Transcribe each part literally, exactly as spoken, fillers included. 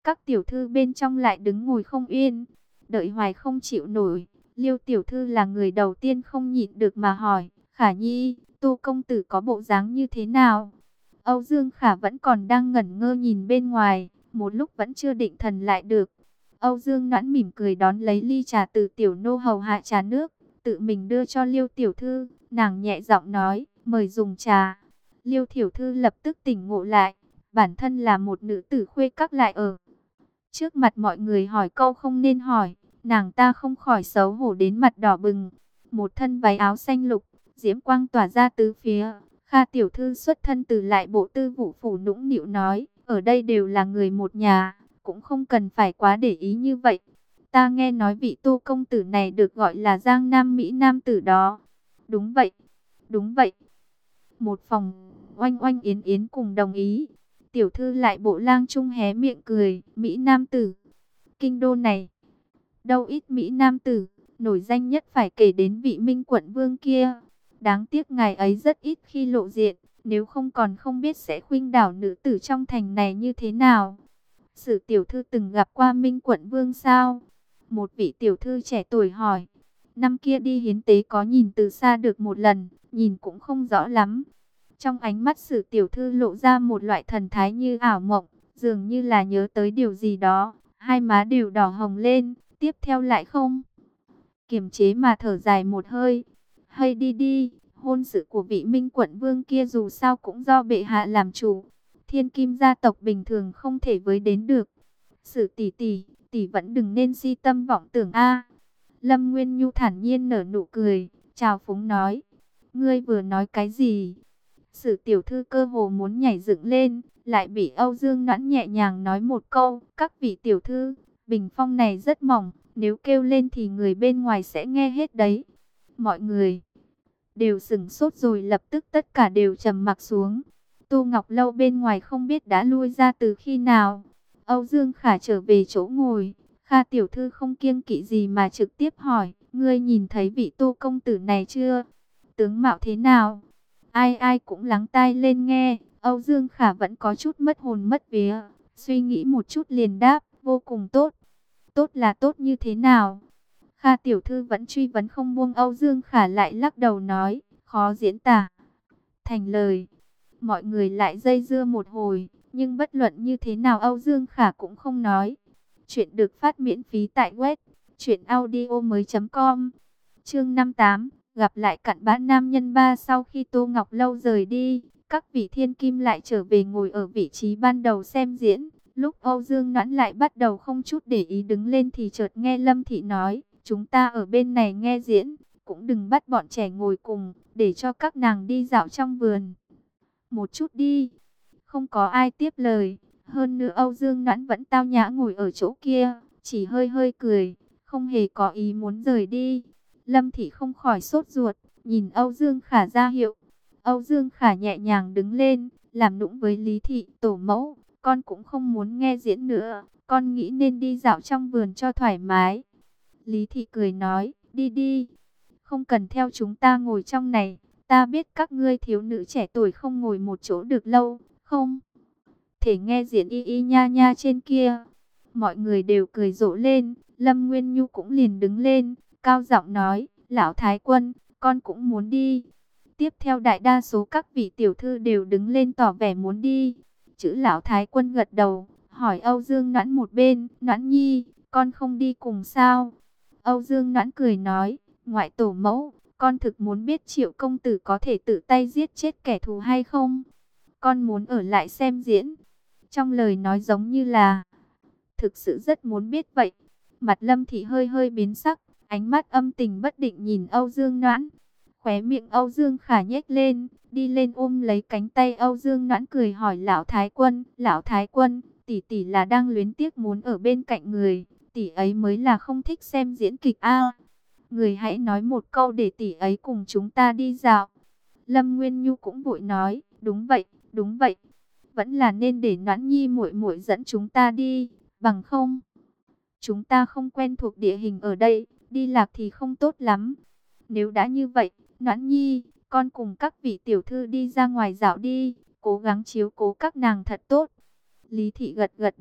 Các tiểu thư bên trong lại đứng ngồi không yên, đợi hoài không chịu nổi. Liêu tiểu thư là người đầu tiên không nhịn được mà hỏi, Khả Nhi, Tô công tử có bộ dáng như thế nào? Âu Dương Khả vẫn còn đang ngẩn ngơ nhìn bên ngoài, một lúc vẫn chưa định thần lại được. Âu Dương Noãn mỉm cười đón lấy ly trà từ tiểu nô hầu hạ trà nước, tự mình đưa cho Liêu tiểu thư, nàng nhẹ giọng nói, mời dùng trà. Liêu tiểu thư lập tức tỉnh ngộ lại, bản thân là một nữ tử khuê các lại ở trước mặt mọi người hỏi câu không nên hỏi, nàng ta không khỏi xấu hổ đến mặt đỏ bừng. Một thân váy áo xanh lục, diễm quang tỏa ra tứ phía. Kha tiểu thư xuất thân từ lại bộ tư vụ phủ nũng nịu nói, ở đây đều là người một nhà, cũng không cần phải quá để ý như vậy. Ta nghe nói vị Tô công tử này được gọi là Giang Nam Mỹ Nam tử đó. Đúng vậy, đúng vậy. Một phòng oanh oanh yến yến cùng đồng ý. Tiểu thư lại bộ lang trung hé miệng cười, Mỹ Nam tử. Kinh đô này, đâu ít Mỹ Nam tử, nổi danh nhất phải kể đến vị Minh quận vương kia. Đáng tiếc ngài ấy rất ít khi lộ diện, nếu không còn không biết sẽ khuynh đảo nữ tử trong thành này như thế nào. Sử tiểu thư từng gặp qua Minh quận vương sao? Một vị tiểu thư trẻ tuổi hỏi. Năm kia đi hiến tế có nhìn từ xa được một lần, nhìn cũng không rõ lắm. Trong ánh mắt Sử tiểu thư lộ ra một loại thần thái như ảo mộng, dường như là nhớ tới điều gì đó, hai má đều đỏ hồng lên, tiếp theo lại không kiềm chế mà thở dài một hơi. Hay đi đi, hôn sự của vị Minh quận vương kia dù sao cũng do bệ hạ làm chủ, thiên kim gia tộc bình thường không thể với đến được. Sử tỷ tỷ, tỷ vẫn đừng nên si tâm vọng tưởng a. Lâm Nguyên Nhu thản nhiên nở nụ cười, chào phúng nói, ngươi vừa nói cái gì? Sử tiểu thư cơ hồ muốn nhảy dựng lên, lại bị Âu Dương Noãn nhẹ nhàng nói một câu, các vị tiểu thư, bình phong này rất mỏng, nếu kêu lên thì người bên ngoài sẽ nghe hết đấy. Mọi người đều sửng sốt rồi lập tức tất cả đều trầm mặc xuống. Tô Ngọc Lâu bên ngoài không biết đã lui ra từ khi nào. Âu Dương Khả trở về chỗ ngồi, Kha tiểu thư không kiêng kỵ gì mà trực tiếp hỏi, ngươi nhìn thấy vị Tô công tử này chưa? Tướng mạo thế nào? Ai ai cũng lắng tai lên nghe. Âu Dương Khả vẫn có chút mất hồn mất vía, suy nghĩ một chút liền đáp, vô cùng tốt. Tốt là tốt như thế nào? Kha tiểu thư vẫn truy vấn không buông. Âu Dương Khả lại lắc đầu nói, khó diễn tả thành lời. Mọi người lại dây dưa một hồi, nhưng bất luận như thế nào Âu Dương Khả cũng không nói. Chuyện được phát miễn phí tại web truyện audio mới chấm com. Chương năm mươi tám, gặp lại cặn bã nam nhân ba. Sau khi Tô Ngọc Lâu rời đi, các vị thiên kim lại trở về ngồi ở vị trí ban đầu xem diễn. Lúc Âu Dương Noãn lại bắt đầu không chút để ý đứng lên thì chợt nghe Lâm Thị nói, chúng ta ở bên này nghe diễn, cũng đừng bắt bọn trẻ ngồi cùng, để cho các nàng đi dạo trong vườn một chút đi. Không có ai tiếp lời, hơn nữa Âu Dương Noãn vẫn tao nhã ngồi ở chỗ kia, chỉ hơi hơi cười, không hề có ý muốn rời đi. Lâm Thị không khỏi sốt ruột, nhìn Âu Dương Khả ra hiệu. Âu Dương Khả nhẹ nhàng đứng lên, làm nũng với Lý Thị, tổ mẫu, con cũng không muốn nghe diễn nữa, con nghĩ nên đi dạo trong vườn cho thoải mái. Lý Thị cười nói, đi đi, không cần theo chúng ta ngồi trong này, ta biết các ngươi thiếu nữ trẻ tuổi không ngồi một chỗ được lâu, không thể nghe diễn y y nha nha trên kia. Mọi người đều cười rộ lên, Lâm Nguyên Nhu cũng liền đứng lên, cao giọng nói, lão thái quân, con cũng muốn đi. Tiếp theo đại đa số các vị tiểu thư đều đứng lên tỏ vẻ muốn đi. Chữ lão thái quân gật đầu, hỏi Âu Dương Noãn một bên, Noãn nhi, con không đi cùng sao? Âu Dương Noãn cười nói, ngoại tổ mẫu, con thực muốn biết Triệu công tử có thể tự tay giết chết kẻ thù hay không? Con muốn ở lại xem diễn. Trong lời nói giống như là thực sự rất muốn biết vậy. Mặt Lâm Thị hơi hơi biến sắc, ánh mắt âm tình bất định nhìn Âu Dương Noãn. Khóe miệng Âu Dương Khả nhếch lên, đi lên ôm lấy cánh tay Âu Dương Noãn cười hỏi lão thái quân, lão thái quân, tỷ tỷ là đang luyến tiếc muốn ở bên cạnh người, tỷ ấy mới là không thích xem diễn kịch a. Người hãy nói một câu để tỷ ấy cùng chúng ta đi dạo. Lâm Nguyên Nhu cũng vội nói, đúng vậy, đúng vậy, vẫn là nên để Noãn nhi muội muội dẫn chúng ta đi, bằng không chúng ta không quen thuộc địa hình ở đây, đi lạc thì không tốt lắm. Nếu đã như vậy, Noãn nhi, con cùng các vị tiểu thư đi ra ngoài dạo đi, cố gắng chiếu cố các nàng thật tốt. Lý Thị gật gật đầu,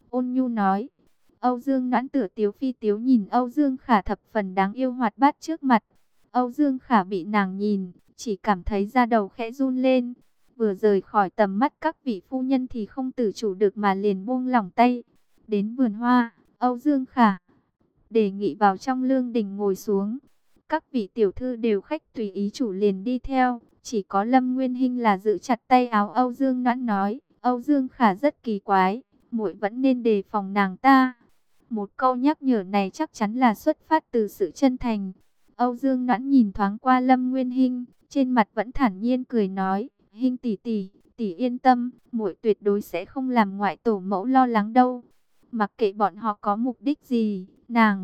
ôn nhu nói. Âu Dương Noãn tựa tiếu phi tiếu nhìn Âu Dương Khả thập phần đáng yêu hoạt bát trước mặt. Âu Dương Khả bị nàng nhìn, chỉ cảm thấy da đầu khẽ run lên. Vừa rời khỏi tầm mắt các vị phu nhân thì không tự chủ được mà liền buông lỏng tay. Đến vườn hoa, Âu Dương Khả đề nghị vào trong lương đình ngồi xuống. Các vị tiểu thư đều khách tùy ý chủ liền đi theo. Chỉ có Lâm Nguyên Hinh là giữ chặt tay áo Âu Dương Noãn nói. Âu Dương Khả rất kỳ quái, muội vẫn nên đề phòng nàng ta. Một câu nhắc nhở này chắc chắn là xuất phát từ sự chân thành. Âu Dương Noãn nhìn thoáng qua Lâm Nguyên Hinh, trên mặt vẫn thản nhiên cười nói, Hinh tỷ tỷ, tỷ yên tâm, muội tuyệt đối sẽ không làm ngoại tổ mẫu lo lắng đâu. Mặc kệ bọn họ có mục đích gì, nàng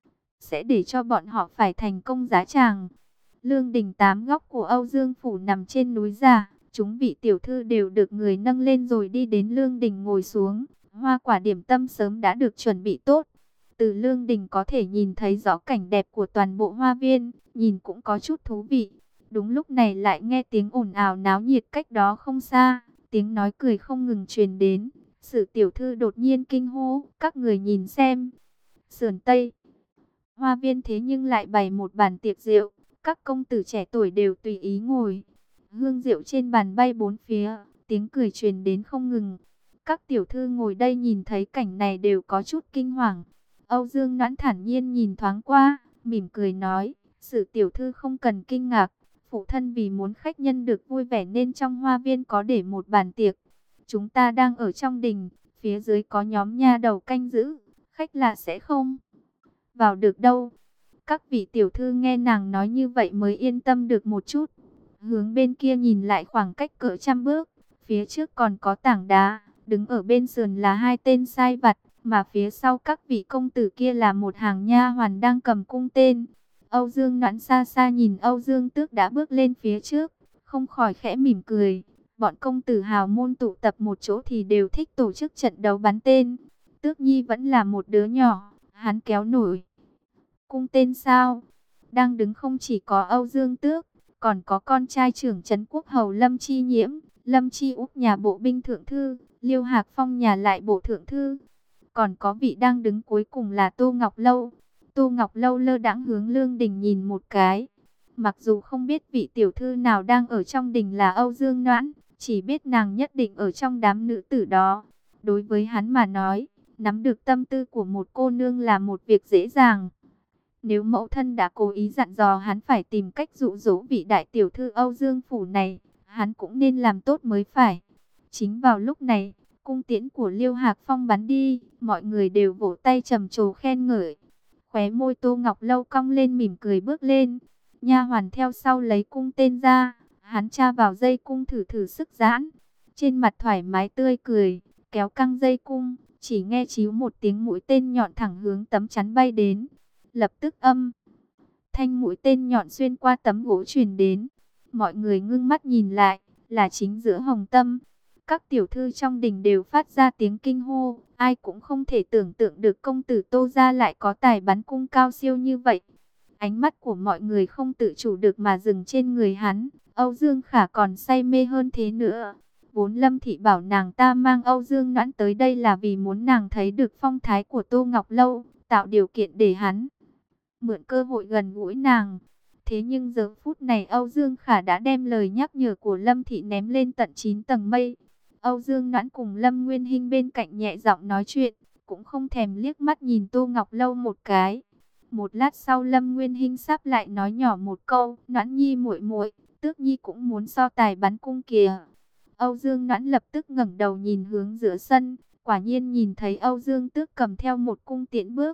sẽ để cho bọn họ phải thành công giá tràng. Lương đình tám góc của Âu Dương phủ nằm trên núi già, chúng vị tiểu thư đều được người nâng lên rồi đi đến lương đình ngồi xuống. Hoa quả điểm tâm sớm đã được chuẩn bị tốt. Từ lương đình có thể nhìn thấy rõ cảnh đẹp của toàn bộ hoa viên, nhìn cũng có chút thú vị. Đúng lúc này lại nghe tiếng ồn ào náo nhiệt cách đó không xa, tiếng nói cười không ngừng truyền đến. Sử tiểu thư đột nhiên kinh hô, các người nhìn xem. Sườn Tây hoa viên thế nhưng lại bày một bàn tiệc rượu, các công tử trẻ tuổi đều tùy ý ngồi. Hương rượu trên bàn bay bốn phía, tiếng cười truyền đến không ngừng. Các tiểu thư ngồi đây nhìn thấy cảnh này đều có chút kinh hoàng. Âu Dương Noãn thản nhiên nhìn thoáng qua, mỉm cười nói, Sử tiểu thư không cần kinh ngạc, phụ thân vì muốn khách nhân được vui vẻ nên trong hoa viên có để một bàn tiệc. Chúng ta đang ở trong đình, phía dưới có nhóm nha đầu canh giữ, khách lạ sẽ không vào được đâu. Các vị tiểu thư nghe nàng nói như vậy mới yên tâm được một chút. Hướng bên kia nhìn lại khoảng cách cỡ trăm bước, phía trước còn có tảng đá, đứng ở bên sườn là hai tên sai vặt, mà phía sau các vị công tử kia là một hàng nha hoàn đang cầm cung tên. Âu Dương Noãn xa xa nhìn Âu Dương Tước đã bước lên phía trước, không khỏi khẽ mỉm cười. Bọn công tử hào môn tụ tập một chỗ thì đều thích tổ chức trận đấu bắn tên. Tước Nhi vẫn là một đứa nhỏ, hắn kéo nổi cung tên sao? Đang đứng không chỉ có Âu Dương Tước, còn có con trai trưởng trấn quốc hầu Lâm Chi Nhiễm, Lâm Chi Úc nhà bộ binh thượng thư, Liêu Hạc Phong nhà lại bộ thượng thư. Còn có vị đang đứng cuối cùng là Tô Ngọc Lâu. Tô Ngọc Lâu lơ đãng hướng lương đình nhìn một cái. Mặc dù không biết vị tiểu thư nào đang ở trong đình là Âu Dương Noãn, chỉ biết nàng nhất định ở trong đám nữ tử đó. Đối với hắn mà nói, nắm được tâm tư của một cô nương là một việc dễ dàng. Nếu mẫu thân đã cố ý dặn dò hắn phải tìm cách dụ dỗ vị đại tiểu thư Âu Dương phủ này, hắn cũng nên làm tốt mới phải. Chính vào lúc này, cung tiễn của Liêu Hạc Phong bắn đi, mọi người đều vỗ tay trầm trồ khen ngợi. Khóe môi Tô Ngọc Lâu cong lên mỉm cười bước lên. Nha hoàn theo sau lấy cung tên ra, hắn tra vào dây cung thử thử sức giãn. Trên mặt thoải mái tươi cười, kéo căng dây cung, chỉ nghe chíu một tiếng mũi tên nhọn thẳng hướng tấm chắn bay đến. Lập tức âm thanh mũi tên nhọn xuyên qua tấm gỗ truyền đến. Mọi người ngưng mắt nhìn lại, là chính giữa Hồng Tâm. Các tiểu thư trong đình đều phát ra tiếng kinh hô, ai cũng không thể tưởng tượng được công tử Tô gia lại có tài bắn cung cao siêu như vậy. Ánh mắt của mọi người không tự chủ được mà dừng trên người hắn. Âu Dương Khả còn say mê hơn thế nữa. Vốn Lâm Thị bảo nàng ta mang Âu Dương Noãn tới đây là vì muốn nàng thấy được phong thái của Tô Ngọc Lâu, tạo điều kiện để hắn mượn cơ hội gần gũi nàng. Thế nhưng giờ phút này Âu Dương Khả đã đem lời nhắc nhở của Lâm Thị ném lên tận chín tầng mây. Âu Dương Noãn cùng Lâm Nguyên Hinh bên cạnh nhẹ giọng nói chuyện, cũng không thèm liếc mắt nhìn Tô Ngọc Lâu một cái. Một lát sau Lâm Nguyên Hinh sắp lại nói nhỏ một câu, Noãn Nhi muội muội, Tước Nhi cũng muốn so tài bắn cung kìa. Âu Dương Noãn lập tức ngẩng đầu nhìn hướng giữa sân, quả nhiên nhìn thấy Âu Dương Tước cầm theo một cung tiễn bước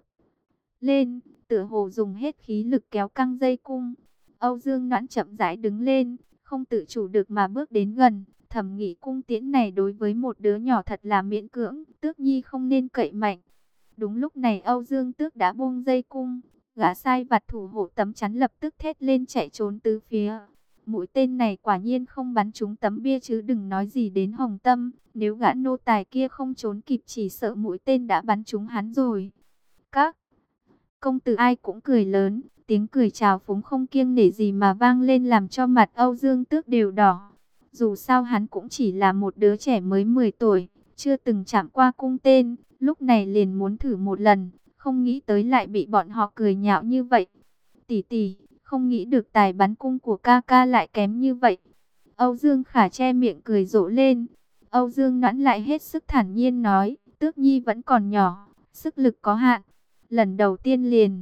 lên, tựa hồ dùng hết khí lực kéo căng dây cung. Âu Dương Noãn chậm rãi đứng lên, không tự chủ được mà bước đến gần, thầm nghĩ cung tiễn này đối với một đứa nhỏ thật là miễn cưỡng, Tước Nhi không nên cậy mạnh. Đúng lúc này Âu Dương Tước đã buông dây cung, gã sai vặt thủ hộ tấm chắn lập tức thét lên chạy trốn tứ phía. Mũi tên này quả nhiên không bắn trúng tấm bia chứ đừng nói gì đến Hồng Tâm, nếu gã nô tài kia không trốn kịp chỉ sợ mũi tên đã bắn trúng hắn rồi. Các công tử ai cũng cười lớn, tiếng cười chào phúng không kiêng nể gì mà vang lên làm cho mặt Âu Dương Tước đều đỏ. Dù sao hắn cũng chỉ là một đứa trẻ mới mười tuổi, chưa từng chạm qua cung tên, lúc này liền muốn thử một lần, không nghĩ tới lại bị bọn họ cười nhạo như vậy. Tỷ tỷ, không nghĩ được tài bắn cung của ca ca lại kém như vậy. Âu Dương Khả che miệng cười rộ lên. Âu Dương Noãn lại hết sức thản nhiên nói, Tước Nhi vẫn còn nhỏ, sức lực có hạn. Lần đầu tiên liền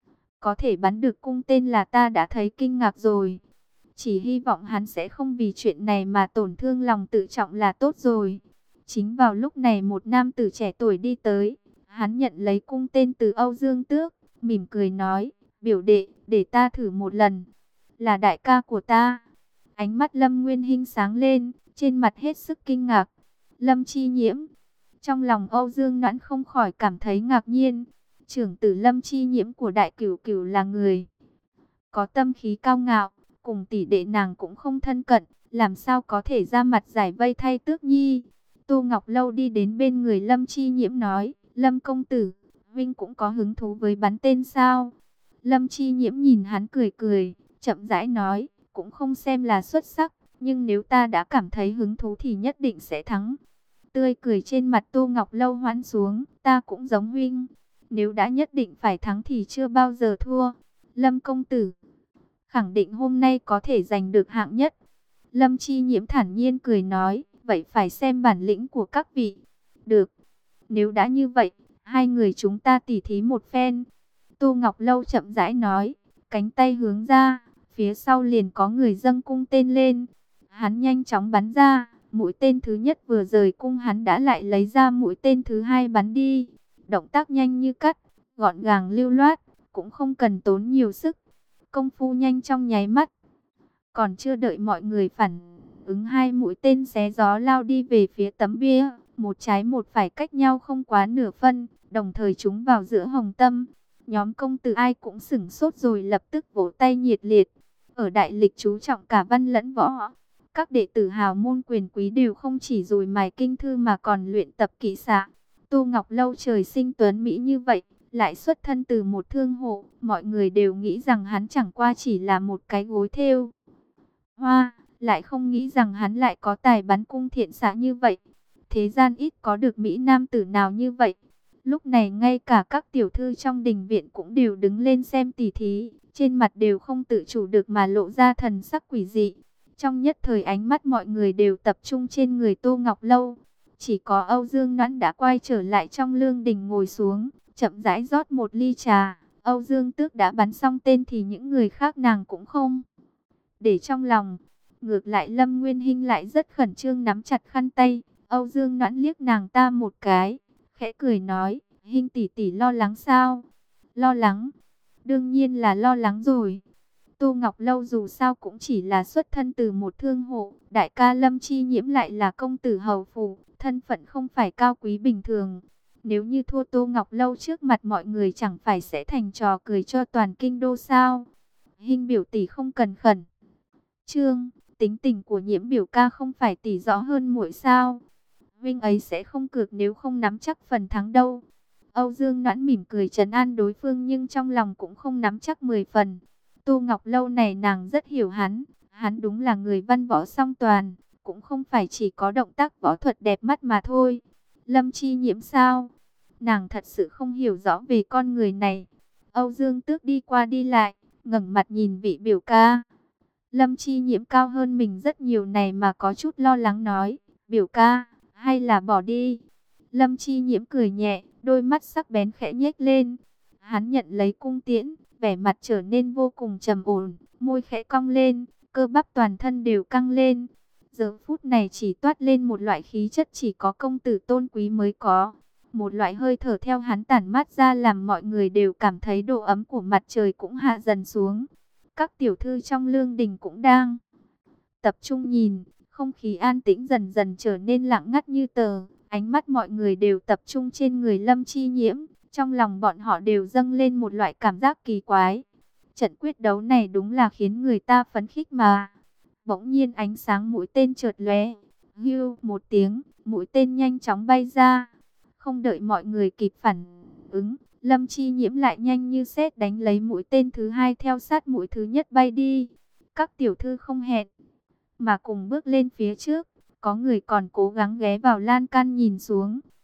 có thể bắn được cung tên là ta đã thấy kinh ngạc rồi. Chỉ hy vọng hắn sẽ không vì chuyện này mà tổn thương lòng tự trọng là tốt rồi. Chính vào lúc này một nam tử trẻ tuổi đi tới. Hắn nhận lấy cung tên từ Âu Dương Tước, mỉm cười nói, biểu đệ, để ta thử một lần. Là đại ca của ta. Ánh mắt Lâm Nguyên Hinh sáng lên, trên mặt hết sức kinh ngạc. Lâm Chi Nhiễm. Trong lòng Âu Dương Noãn không khỏi cảm thấy ngạc nhiên. Trưởng tử Lâm Chi Nhiễm của Đại Cửu Cửu là người có tâm khí cao ngạo, cùng tỷ đệ nàng cũng không thân cận, làm sao có thể ra mặt giải vây thay Tước Nhi. Tô Ngọc Lâu đi đến bên người Lâm Chi Nhiễm nói, Lâm công tử, Vinh cũng có hứng thú với bắn tên sao? Lâm Chi Nhiễm nhìn hắn cười cười, chậm rãi nói, cũng không xem là xuất sắc, nhưng nếu ta đã cảm thấy hứng thú thì nhất định sẽ thắng. Tươi cười trên mặt Tô Ngọc Lâu hoãn xuống, ta cũng giống Vinh, nếu đã nhất định phải thắng thì chưa bao giờ thua. Lâm công tử, khẳng định hôm nay có thể giành được hạng nhất. Lâm Chi Nhiễm thản nhiên cười nói, vậy phải xem bản lĩnh của các vị. Được, nếu đã như vậy, hai người chúng ta tỉ thí một phen. Tô Ngọc Lâu chậm rãi nói, cánh tay hướng ra, phía sau liền có người dâng cung tên lên. Hắn nhanh chóng bắn ra, mũi tên thứ nhất vừa rời cung hắn đã lại lấy ra mũi tên thứ hai bắn đi. Động tác nhanh như cắt, gọn gàng lưu loát, cũng không cần tốn nhiều sức. Công phu nhanh trong nháy mắt. Còn chưa đợi mọi người phản ứng, hai mũi tên xé gió lao đi về phía tấm bia, một trái một phải cách nhau không quá nửa phân, đồng thời chúng vào giữa hồng tâm. Nhóm công tử ai cũng sửng sốt rồi lập tức vỗ tay nhiệt liệt. Ở đại lịch chú trọng cả văn lẫn võ, các đệ tử hào môn quyền quý đều không chỉ dồi mài kinh thư mà còn luyện tập kỹ xạ. Tô Ngọc Lâu trời sinh tuấn mỹ như vậy, lại xuất thân từ một thương hộ, mọi người đều nghĩ rằng hắn chẳng qua chỉ là một cái gối thêu hoa, lại không nghĩ rằng hắn lại có tài bắn cung thiện xạ như vậy. Thế gian ít có được mỹ nam tử nào như vậy. Lúc này ngay cả các tiểu thư trong đình viện cũng đều đứng lên xem tỉ thí, trên mặt đều không tự chủ được mà lộ ra thần sắc quỷ dị. Trong nhất thời ánh mắt mọi người đều tập trung trên người Tô Ngọc Lâu. Chỉ có Âu Dương Noãn đã quay trở lại trong lương đình ngồi xuống, chậm rãi rót một ly trà. Âu Dương Tước đã bắn xong tên thì những người khác nàng cũng không để trong lòng. Ngược lại Lâm Nguyên Hinh lại rất khẩn trương nắm chặt khăn tay. Âu Dương Noãn liếc nàng ta một cái, khẽ cười nói, Hinh tỷ tỷ lo lắng sao? Lo lắng? Đương nhiên là lo lắng rồi. Tô Ngọc Lâu dù sao cũng chỉ là xuất thân từ một thương hộ, đại ca Lâm Chi Nhiễm lại là công tử hầu phủ, thân phận không phải cao quý bình thường. Nếu như thua Tô Ngọc Lâu trước mặt mọi người chẳng phải sẽ thành trò cười cho toàn kinh đô sao? Hinh biểu tỷ không cần khẩn trương, tính tình của Nhiễm biểu ca không phải tỷ rõ hơn muội sao? Vinh ấy sẽ không cược nếu không nắm chắc phần thắng đâu. Âu Dương Noãn mỉm cười trấn an đối phương nhưng trong lòng cũng không nắm chắc mười phần. Tô Ngọc Lâu này nàng rất hiểu hắn, hắn đúng là người văn võ song toàn, cũng không phải chỉ có động tác võ thuật đẹp mắt mà thôi. Lâm Chi Nhiễm sao? Nàng thật sự không hiểu rõ về con người này. Âu Dương Tước đi qua đi lại, ngẩng mặt nhìn vị biểu ca. Lâm Chi Nhiễm cao hơn mình rất nhiều này mà có chút lo lắng nói, biểu ca, hay là bỏ đi. Lâm Chi Nhiễm cười nhẹ, đôi mắt sắc bén khẽ nhếch lên. Hắn nhận lấy cung tiễn, vẻ mặt trở nên vô cùng trầm ổn, môi khẽ cong lên, cơ bắp toàn thân đều căng lên. Giờ phút này chỉ toát lên một loại khí chất chỉ có công tử tôn quý mới có. Một loại hơi thở theo hắn tản mát ra làm mọi người đều cảm thấy độ ấm của mặt trời cũng hạ dần xuống. Các tiểu thư trong lương đình cũng đang tập trung nhìn, không khí an tĩnh dần dần trở nên lặng ngắt như tờ. Ánh mắt mọi người đều tập trung trên người Lâm Chi Nhiễm, trong lòng bọn họ đều dâng lên một loại cảm giác kỳ quái. Trận quyết đấu này đúng là khiến người ta phấn khích mà. Bỗng nhiên ánh sáng mũi tên chợt lóe, hưu một tiếng, mũi tên nhanh chóng bay ra. Không đợi mọi người kịp phản ứng, Lâm Chi Nhiễm lại nhanh như sét đánh lấy mũi tên thứ hai theo sát mũi thứ nhất bay đi. Các tiểu thư không hẹn mà cùng bước lên phía trước, có người còn cố gắng ghé vào lan can nhìn xuống.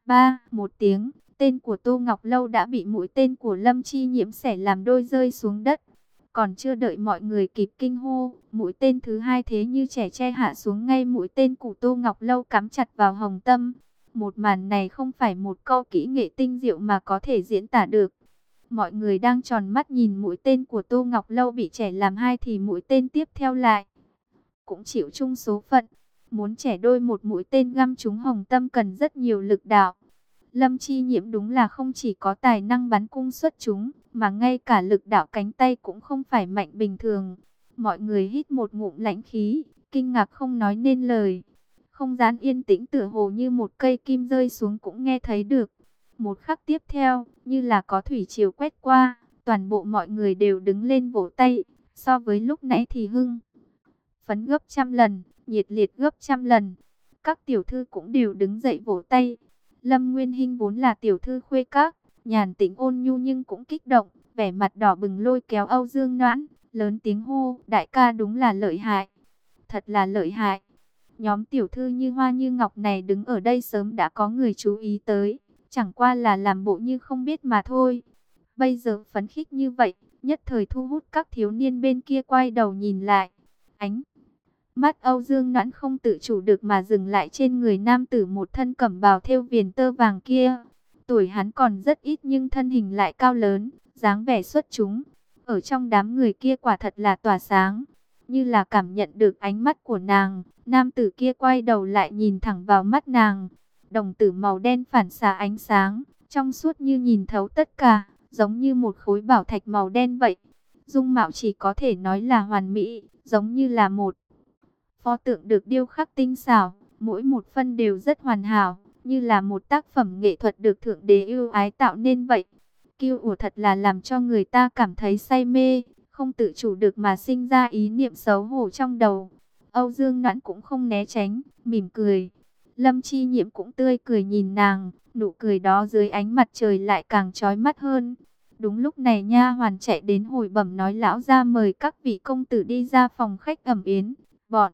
Ba, một tiếng, tên của Tô Ngọc Lâu đã bị mũi tên của Lâm Chi Nhiễm xẻ làm đôi rơi xuống đất. Còn chưa đợi mọi người kịp kinh hô, mũi tên thứ hai thế như trẻ tre hạ xuống ngay mũi tên của Tô Ngọc Lâu cắm chặt vào hồng tâm. Một màn này không phải một câu kỹ nghệ tinh diệu mà có thể diễn tả được. Mọi người đang tròn mắt nhìn mũi tên của Tô Ngọc Lâu bị chẻ làm hai thì mũi tên tiếp theo lại cũng chịu chung số phận. Muốn chẻ đôi một mũi tên găm trúng hồng tâm cần rất nhiều lực đạo. Lâm Chi Nhiễm đúng là không chỉ có tài năng bắn cung xuất chúng, mà ngay cả lực đạo cánh tay cũng không phải mạnh bình thường. Mọi người hít một ngụm lãnh khí, kinh ngạc không nói nên lời. Không gian yên tĩnh tựa hồ như một cây kim rơi xuống cũng nghe thấy được. Một khắc tiếp theo, như là có thủy triều quét qua, toàn bộ mọi người đều đứng lên vỗ tay. So với lúc nãy thì hưng phấn gấp trăm lần, nhiệt liệt gấp trăm lần. Các tiểu thư cũng đều đứng dậy vỗ tay. Lâm Nguyên Hinh vốn là tiểu thư khuê các, nhàn tĩnh ôn nhu nhưng cũng kích động, vẻ mặt đỏ bừng lôi kéo Âu Dương Noãn, lớn tiếng hô, đại ca đúng là lợi hại, thật là lợi hại. Nhóm tiểu thư như hoa như ngọc này đứng ở đây sớm đã có người chú ý tới, chẳng qua là làm bộ như không biết mà thôi. Bây giờ phấn khích như vậy, nhất thời thu hút các thiếu niên bên kia quay đầu nhìn lại. Ánh mắt Âu Dương Noãn không tự chủ được mà dừng lại trên người nam tử một thân cẩm bào thêu viền tơ vàng kia. Tuổi hắn còn rất ít nhưng thân hình lại cao lớn, dáng vẻ xuất chúng. Ở trong đám người kia quả thật là tỏa sáng. Như là cảm nhận được ánh mắt của nàng, nam tử kia quay đầu lại nhìn thẳng vào mắt nàng. Đồng tử màu đen phản xạ ánh sáng, trong suốt như nhìn thấu tất cả, giống như một khối bảo thạch màu đen vậy. Dung mạo chỉ có thể nói là hoàn mỹ, giống như là một pho tượng được điêu khắc tinh xảo, mỗi một phân đều rất hoàn hảo, như là một tác phẩm nghệ thuật được Thượng Đế yêu ái tạo nên vậy. Kiêu ủa thật là làm cho người ta cảm thấy say mê, không tự chủ được mà sinh ra ý niệm xấu hổ trong đầu. Âu Dương Noãn cũng không né tránh, mỉm cười. Lâm Chi Nhiễm cũng tươi cười nhìn nàng, nụ cười đó dưới ánh mặt trời lại càng chói mắt hơn. Đúng lúc này nha hoàn chạy đến hồi bẩm nói lão gia mời các vị công tử đi ra phòng khách ẩm yến. Bọn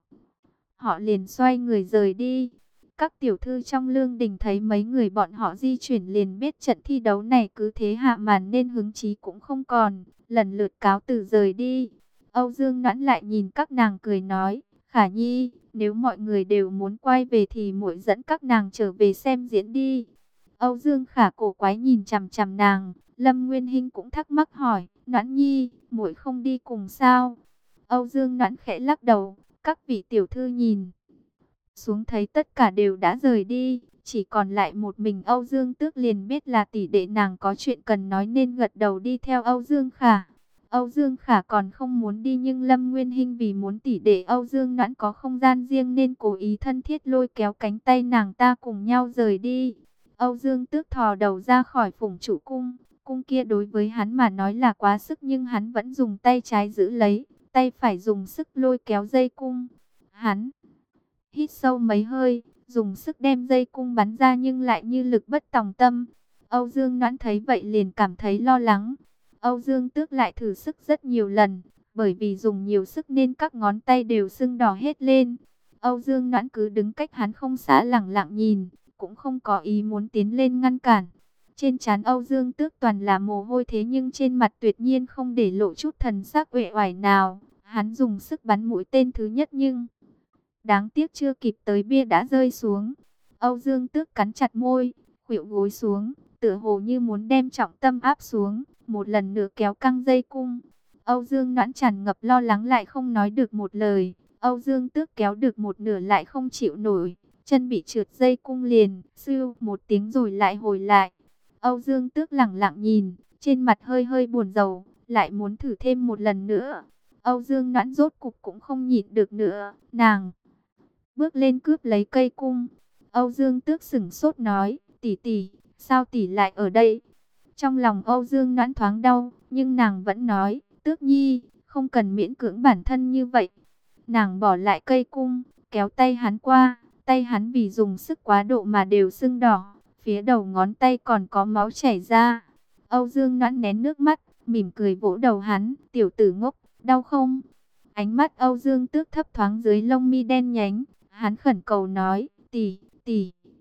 họ liền xoay người rời đi. Các tiểu thư trong lương đình thấy mấy người bọn họ di chuyển liền biết trận thi đấu này cứ thế hạ màn nên hứng chí cũng không còn, lần lượt cáo từ rời đi. Âu Dương Noãn lại nhìn các nàng cười nói, Khả Nhi, nếu mọi người đều muốn quay về thì muội dẫn các nàng trở về xem diễn đi. Âu Dương Khả cổ quái nhìn chằm chằm nàng, Lâm Nguyên Hinh cũng thắc mắc hỏi, Noãn Nhi, muội không đi cùng sao? Âu Dương Noãn khẽ lắc đầu, các vị tiểu thư nhìn xuống thấy tất cả đều đã rời đi, chỉ còn lại một mình Âu Dương Tước liền biết là tỷ đệ nàng có chuyện cần nói nên gật đầu đi theo Âu Dương Khả. Âu Dương Khả còn không muốn đi nhưng Lâm Nguyên Hinh vì muốn tỷ đệ Âu Dương Noãn có không gian riêng nên cố ý thân thiết lôi kéo cánh tay nàng ta cùng nhau rời đi. Âu Dương Tước thò đầu ra khỏi phủng trụ cung, cung kia đối với hắn mà nói là quá sức nhưng hắn vẫn dùng tay trái giữ lấy, tay phải dùng sức lôi kéo dây cung. Hắn hít sâu mấy hơi, dùng sức đem dây cung bắn ra nhưng lại như lực bất tòng tâm. Âu Dương Noãn thấy vậy liền cảm thấy lo lắng. Âu Dương Tước lại thử sức rất nhiều lần, bởi vì dùng nhiều sức nên các ngón tay đều sưng đỏ hết lên. Âu Dương Noãn cứ đứng cách hắn không xa lẳng lặng nhìn, cũng không có ý muốn tiến lên ngăn cản. Trên trán Âu Dương Tước toàn là mồ hôi thế nhưng trên mặt tuyệt nhiên không để lộ chút thần sắc uể oải nào. Hắn dùng sức bắn mũi tên thứ nhất nhưng đáng tiếc chưa kịp tới bia đã rơi xuống. Âu Dương Tước cắn chặt môi, khuỵu gối xuống, tựa hồ như muốn đem trọng tâm áp xuống, một lần nữa kéo căng dây cung. Âu Dương Noãn tràn ngập lo lắng lại không nói được một lời. Âu Dương Tước kéo được một nửa lại không chịu nổi, chân bị trượt dây cung liền, sưu một tiếng rồi lại hồi lại. Âu Dương Tước lẳng lặng nhìn, trên mặt hơi hơi buồn rầu, lại muốn thử thêm một lần nữa. Âu Dương Noãn rốt cục cũng không nhịn được nữa, nàng bước lên cướp lấy cây cung. Âu Dương Tước sững sốt nói, tỷ tỷ, sao tỷ lại ở đây? Trong lòng Âu Dương Noãn thoáng đau, nhưng nàng vẫn nói, Tước Nhi, không cần miễn cưỡng bản thân như vậy. Nàng bỏ lại cây cung, kéo tay hắn qua, tay hắn vì dùng sức quá độ mà đều sưng đỏ, phía đầu ngón tay còn có máu chảy ra. Âu Dương Noãn nén nước mắt, mỉm cười vỗ đầu hắn, tiểu tử ngốc, đau không? Ánh mắt Âu Dương Tước thấp thoáng dưới lông mi đen nhánh, hắn khẩn cầu nói, tỷ, tỷ,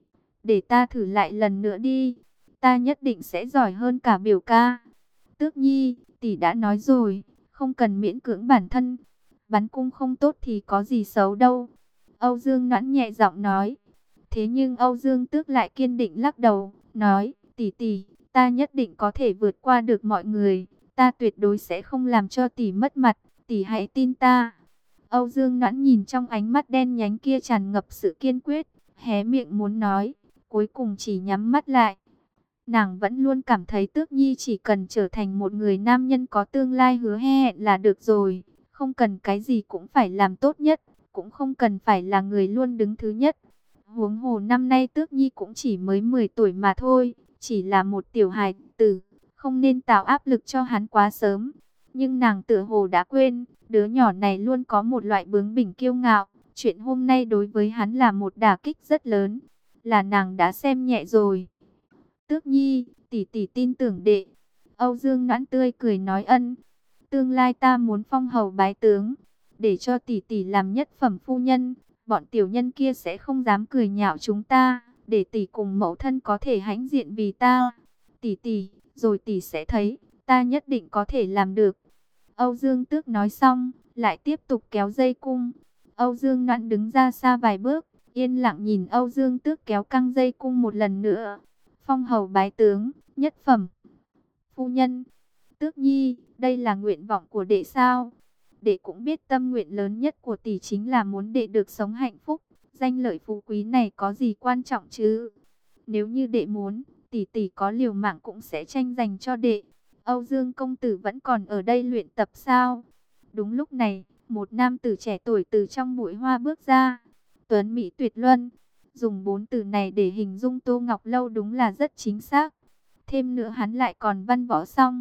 để ta thử lại lần nữa đi. Ta nhất định sẽ giỏi hơn cả biểu ca. Tước Nhi, tỷ đã nói rồi, không cần miễn cưỡng bản thân. Bắn cung không tốt thì có gì xấu đâu. Âu Dương Noãn nhẹ giọng nói. Thế nhưng Âu Dương Tước lại kiên định lắc đầu, nói, tỷ tỷ, ta nhất định có thể vượt qua được mọi người. Ta tuyệt đối sẽ không làm cho tỷ mất mặt, tỷ hãy tin ta. Âu Dương Noãn nhìn trong ánh mắt đen nhánh kia tràn ngập sự kiên quyết, hé miệng muốn nói, cuối cùng chỉ nhắm mắt lại. Nàng vẫn luôn cảm thấy Tước Nhi chỉ cần trở thành một người nam nhân có tương lai hứa hẹn là được rồi, không cần cái gì cũng phải làm tốt nhất, cũng không cần phải là người luôn đứng thứ nhất. Huống hồ năm nay Tước Nhi cũng chỉ mới mười tuổi mà thôi, chỉ là một tiểu hài tử, không nên tạo áp lực cho hắn quá sớm. Nhưng nàng tựa hồ đã quên, đứa nhỏ này luôn có một loại bướng bỉnh kiêu ngạo, chuyện hôm nay đối với hắn là một đả kích rất lớn, là nàng đã xem nhẹ rồi. Tước Nhi, tỷ tỷ tin tưởng đệ. Âu Dương Noãn tươi cười nói ân. Tương lai ta muốn phong hầu bái tướng, để cho tỷ tỷ làm nhất phẩm phu nhân. Bọn tiểu nhân kia sẽ không dám cười nhạo chúng ta, để tỷ cùng mẫu thân có thể hãnh diện vì ta. Tỷ tỷ, rồi tỷ sẽ thấy, ta nhất định có thể làm được. Âu Dương Tước nói xong, lại tiếp tục kéo dây cung. Âu Dương Noãn đứng ra xa vài bước, yên lặng nhìn Âu Dương Tước kéo căng dây cung một lần nữa. Phong hầu bái tướng, nhất phẩm phu nhân. Tước Nhi, đây là nguyện vọng của đệ sao? Đệ cũng biết tâm nguyện lớn nhất của tỷ chính là muốn đệ được sống hạnh phúc. Danh lợi phú quý này có gì quan trọng chứ? Nếu như đệ muốn, tỷ tỷ có liều mạng cũng sẽ tranh giành cho đệ. Âu Dương công tử vẫn còn ở đây luyện tập sao? Đúng lúc này, một nam tử trẻ tuổi từ trong bụi hoa bước ra. Tuấn Mỹ tuyệt luân. Dùng bốn từ này để hình dung Tô Ngọc Lâu đúng là rất chính xác. Thêm nữa hắn lại còn văn võ song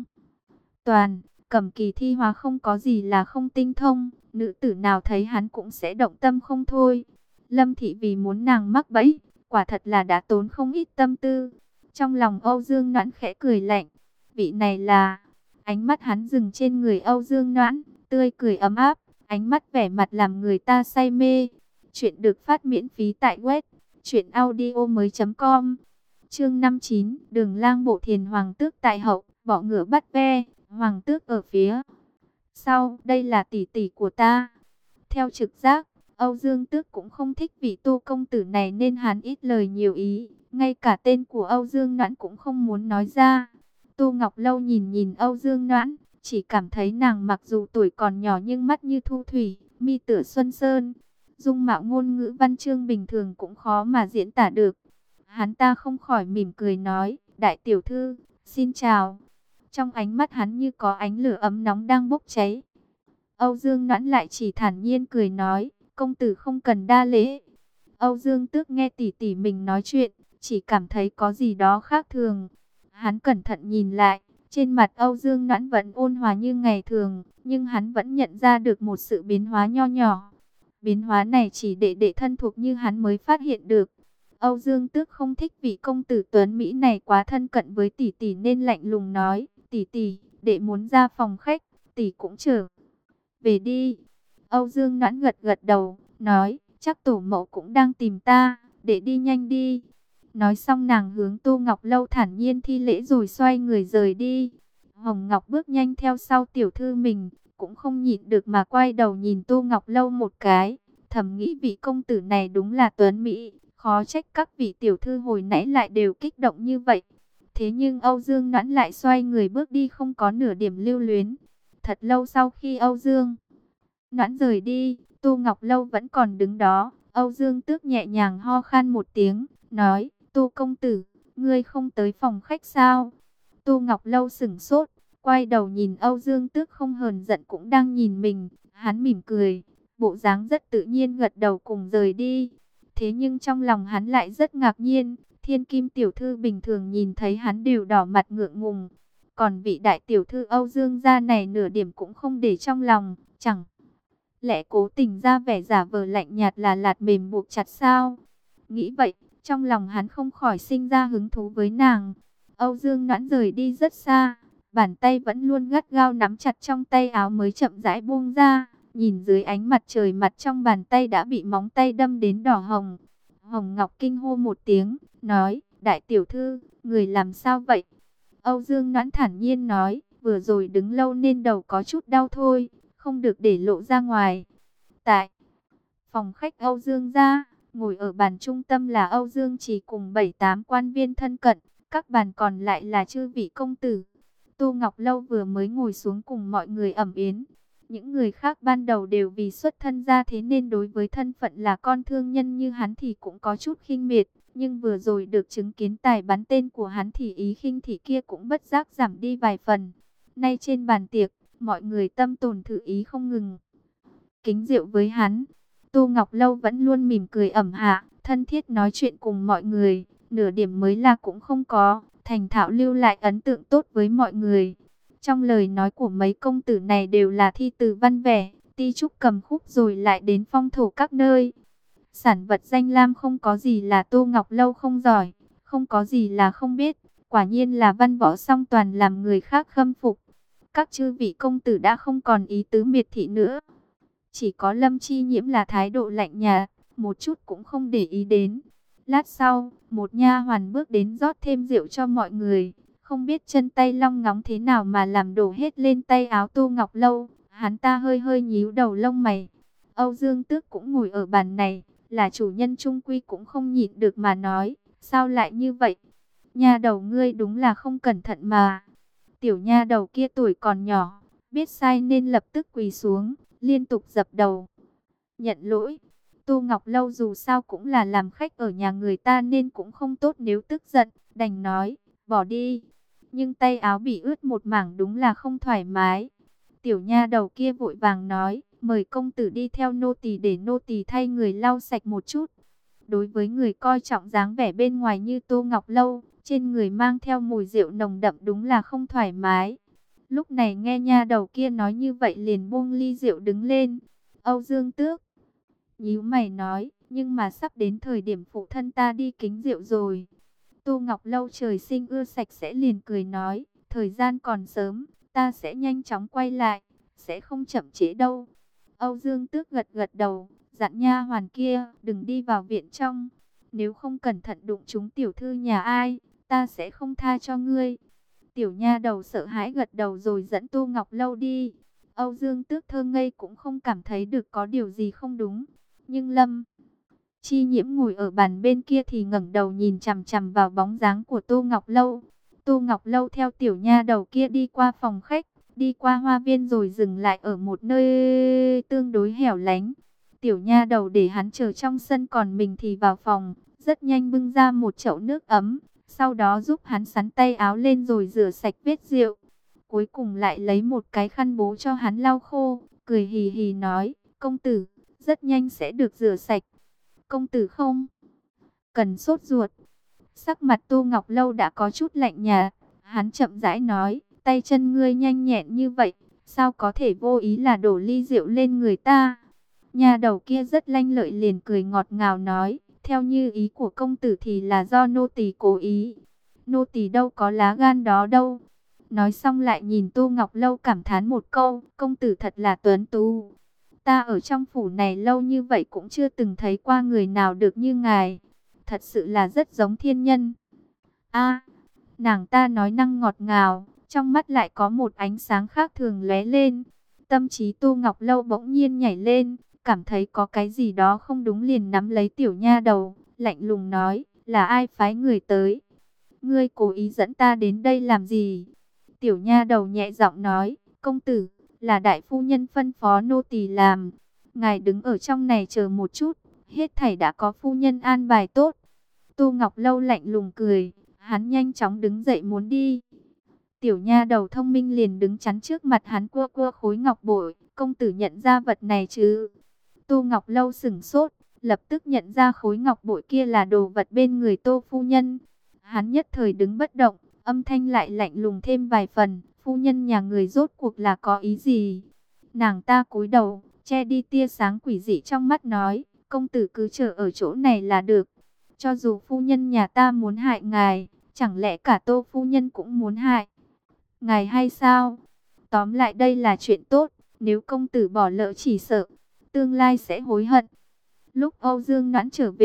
toàn, cầm kỳ thi hóa không có gì là không tinh thông. Nữ tử nào thấy hắn cũng sẽ động tâm không thôi. Lâm Thị vì muốn nàng mắc bẫy, quả thật là đã tốn không ít tâm tư. Trong lòng Âu Dương Noãn khẽ cười lạnh. Vị này là... Ánh mắt hắn dừng trên người Âu Dương Noãn, tươi cười ấm áp, ánh mắt vẻ mặt làm người ta say mê. Chuyện được phát miễn phí tại web truyện audio mới chấm com. Chương năm mươi chín, Đường Lang Bộ Thiền Hoàng tước tại hậu, bỏ ngựa bắt ve, Hoàng tước ở phía sau, đây là tỷ tỷ của ta. Theo trực giác, Âu Dương Tước cũng không thích vị Tô công tử này nên hắn ít lời nhiều ý, ngay cả tên của Âu Dương Noãn cũng không muốn nói ra. Tô Ngọc Lâu nhìn nhìn Âu Dương Noãn, chỉ cảm thấy nàng mặc dù tuổi còn nhỏ nhưng mắt như thu thủy, mi tựa xuân sơn, dung mạo ngôn ngữ văn chương bình thường cũng khó mà diễn tả được. Hắn ta không khỏi mỉm cười nói, đại tiểu thư, xin chào. Trong ánh mắt hắn như có ánh lửa ấm nóng đang bốc cháy. Âu Dương Noãn lại chỉ thản nhiên cười nói, công tử không cần đa lễ. Âu Dương Tước nghe tỷ tỷ mình nói chuyện, chỉ cảm thấy có gì đó khác thường. Hắn cẩn thận nhìn lại, trên mặt Âu Dương Noãn vẫn ôn hòa như ngày thường, nhưng hắn vẫn nhận ra được một sự biến hóa nho nhỏ. Biến hóa này chỉ đệ đệ thân thuộc như hắn mới phát hiện được. Âu Dương Tước không thích vị công tử tuấn Mỹ này quá thân cận với tỷ tỷ nên lạnh lùng nói, tỷ tỷ, đệ muốn ra phòng khách, tỷ cũng trở về đi. Âu Dương Noãn gật gật đầu, nói, chắc tổ mẫu cũng đang tìm ta, đệ đi nhanh đi. Nói xong nàng hướng Tô Ngọc Lâu thản nhiên thi lễ rồi xoay người rời đi. Hồng Ngọc bước nhanh theo sau tiểu thư mình, cũng không nhịn được mà quay đầu nhìn Tô Ngọc Lâu một cái, thầm nghĩ vị công tử này đúng là tuấn Mỹ. Khó trách các vị tiểu thư hồi nãy lại đều kích động như vậy. Thế nhưng Âu Dương Noãn lại xoay người bước đi không có nửa điểm lưu luyến. Thật lâu sau khi Âu Dương Noãn rời đi, Tô Ngọc Lâu vẫn còn đứng đó. Âu Dương Tước nhẹ nhàng ho khan một tiếng, nói, Tô công tử, ngươi không tới phòng khách sao? Tô Ngọc Lâu sửng sốt, quay đầu nhìn Âu Dương Tước không hờn giận cũng đang nhìn mình. Hắn mỉm cười, bộ dáng rất tự nhiên gật đầu cùng rời đi. Thế nhưng trong lòng hắn lại rất ngạc nhiên, thiên kim tiểu thư bình thường nhìn thấy hắn đều đỏ mặt ngượng ngùng. Còn vị đại tiểu thư Âu Dương gia này nửa điểm cũng không để trong lòng, chẳng lẽ cố tình ra vẻ giả vờ lạnh nhạt là lạt mềm buộc chặt sao? Nghĩ vậy, trong lòng hắn không khỏi sinh ra hứng thú với nàng. Âu Dương Noãn rời đi rất xa, bàn tay vẫn luôn gắt gao nắm chặt trong tay áo mới chậm rãi buông ra. Nhìn dưới ánh mặt trời, mặt trong bàn tay đã bị móng tay đâm đến đỏ hồng. Hồng Ngọc kinh hô một tiếng, nói, đại tiểu thư, người làm sao vậy? Âu Dương Noãn thản nhiên nói, vừa rồi đứng lâu nên đầu có chút đau thôi, không được để lộ ra ngoài. Tại phòng khách Âu Dương gia, ngồi ở bàn trung tâm là Âu Dương Chỉ cùng bảy tám quan viên thân cận, các bàn còn lại là chư vị công tử. Tô Ngọc Lâu vừa mới ngồi xuống cùng mọi người ẩm yến. Những người khác ban đầu đều vì xuất thân ra thế nên đối với thân phận là con thương nhân như hắn thì cũng có chút khinh miệt. Nhưng vừa rồi được chứng kiến tài bắn tên của hắn thì ý khinh thị kia cũng bất giác giảm đi vài phần. Nay trên bàn tiệc, mọi người tâm tồn thử ý không ngừng kính rượu với hắn. Tô Ngọc Lâu vẫn luôn mỉm cười ẩm hạ, thân thiết nói chuyện cùng mọi người, nửa điểm mới là cũng không có, thành thạo lưu lại ấn tượng tốt với mọi người. Trong lời nói của mấy công tử này đều là thi từ văn vẻ, ti trúc cầm khúc rồi lại đến phong thổ các nơi. Sản vật danh lam không có gì là Tô Ngọc Lâu không giỏi, không có gì là không biết, quả nhiên là văn võ song toàn làm người khác khâm phục. Các chư vị công tử đã không còn ý tứ miệt thị nữa. Chỉ có Lâm Chi Nhiễm là thái độ lạnh nhạt, một chút cũng không để ý đến. Lát sau, một nha hoàn bước đến rót thêm rượu cho mọi người. Không biết chân tay long ngóng thế nào mà làm đổ hết lên tay áo Tô Ngọc Lâu. Hắn ta hơi hơi nhíu đầu lông mày. Âu Dương Tước cũng ngồi ở bàn này, là chủ nhân trung quy cũng không nhịn được mà nói. Sao lại như vậy? Nha đầu ngươi đúng là không cẩn thận mà. Tiểu nha đầu kia tuổi còn nhỏ, biết sai nên lập tức quỳ xuống, liên tục dập đầu. Nhận lỗi. Tô Ngọc Lâu dù sao cũng là làm khách ở nhà người ta nên cũng không tốt nếu tức giận, đành nói, bỏ đi. Nhưng tay áo bị ướt một mảng đúng là không thoải mái. Tiểu nha đầu kia vội vàng nói, mời công tử đi theo nô tỳ để nô tỳ thay người lau sạch một chút. Đối với người coi trọng dáng vẻ bên ngoài như Tô Ngọc Lâu, trên người mang theo mùi rượu nồng đậm đúng là không thoải mái. Lúc này nghe nha đầu kia nói như vậy liền buông ly rượu đứng lên. Âu Dương Tước nhíu mày nói, nhưng mà sắp đến thời điểm phụ thân ta đi kính rượu rồi. Tô Ngọc Lâu trời sinh ưa sạch sẽ liền cười nói, thời gian còn sớm, ta sẽ nhanh chóng quay lại, sẽ không chậm trễ đâu. Âu Dương Tước gật gật đầu, dặn nha hoàn kia, đừng đi vào viện trong. Nếu không cẩn thận đụng trúng tiểu thư nhà ai, ta sẽ không tha cho ngươi. Tiểu nha đầu sợ hãi gật đầu rồi dẫn Tô Ngọc Lâu đi. Âu Dương Tước thơ ngây cũng không cảm thấy được có điều gì không đúng. Nhưng Lâm Chi Nhiễm ngồi ở bàn bên kia thì ngẩng đầu nhìn chằm chằm vào bóng dáng của Tô Ngọc Lâu. Tô Ngọc Lâu theo tiểu nha đầu kia đi qua phòng khách, đi qua hoa viên rồi dừng lại ở một nơi tương đối hẻo lánh. Tiểu nha đầu để hắn chờ trong sân còn mình thì vào phòng, rất nhanh bưng ra một chậu nước ấm. Sau đó giúp hắn sắn tay áo lên rồi rửa sạch vết rượu. Cuối cùng lại lấy một cái khăn bố cho hắn lau khô, cười hì hì nói, công tử, rất nhanh sẽ được rửa sạch. Công tử không cần sốt ruột. Sắc mặt Tô Ngọc Lâu đã có chút lạnh nhạt, hắn chậm rãi nói, tay chân ngươi nhanh nhẹn như vậy, sao có thể vô ý là đổ ly rượu lên người ta. Nhà đầu kia rất lanh lợi liền cười ngọt ngào nói, theo như ý của công tử thì là do nô tỳ cố ý. Nô tỳ đâu có lá gan đó đâu. Nói xong lại nhìn Tô Ngọc Lâu cảm thán một câu, công tử thật là tuấn tú. Ta ở trong phủ này lâu như vậy cũng chưa từng thấy qua người nào được như ngài. Thật sự là rất giống thiên nhân. A, nàng ta nói năng ngọt ngào, trong mắt lại có một ánh sáng khác thường lóe lên. Tâm trí Tô Ngọc Lâu bỗng nhiên nhảy lên, cảm thấy có cái gì đó không đúng liền nắm lấy tiểu nha đầu, lạnh lùng nói, là ai phái người tới? Ngươi cố ý dẫn ta đến đây làm gì? Tiểu nha đầu nhẹ giọng nói, công tử, là đại phu nhân phân phó nô tỳ làm. Ngài đứng ở trong này chờ một chút, hết thảy đã có phu nhân an bài tốt. Tô Ngọc Lâu lạnh lùng cười, hắn nhanh chóng đứng dậy muốn đi. Tiểu nha đầu thông minh liền đứng chắn trước mặt hắn cua cua khối ngọc bội, công tử nhận ra vật này chứ? Tô Ngọc Lâu sửng sốt, lập tức nhận ra khối ngọc bội kia là đồ vật bên người Tô phu nhân. Hắn nhất thời đứng bất động, âm thanh lại lạnh lùng thêm vài phần, phu nhân nhà người rốt cuộc là có ý gì? Nàng ta cúi đầu, che đi tia sáng quỷ dị trong mắt nói, công tử cứ chờ ở chỗ này là được. Cho dù phu nhân nhà ta muốn hại ngài, chẳng lẽ cả Tô phu nhân cũng muốn hại ngài hay sao? Tóm lại đây là chuyện tốt, nếu công tử bỏ lỡ chỉ sợ tương lai sẽ hối hận. Lúc Âu Dương Noãn trở về,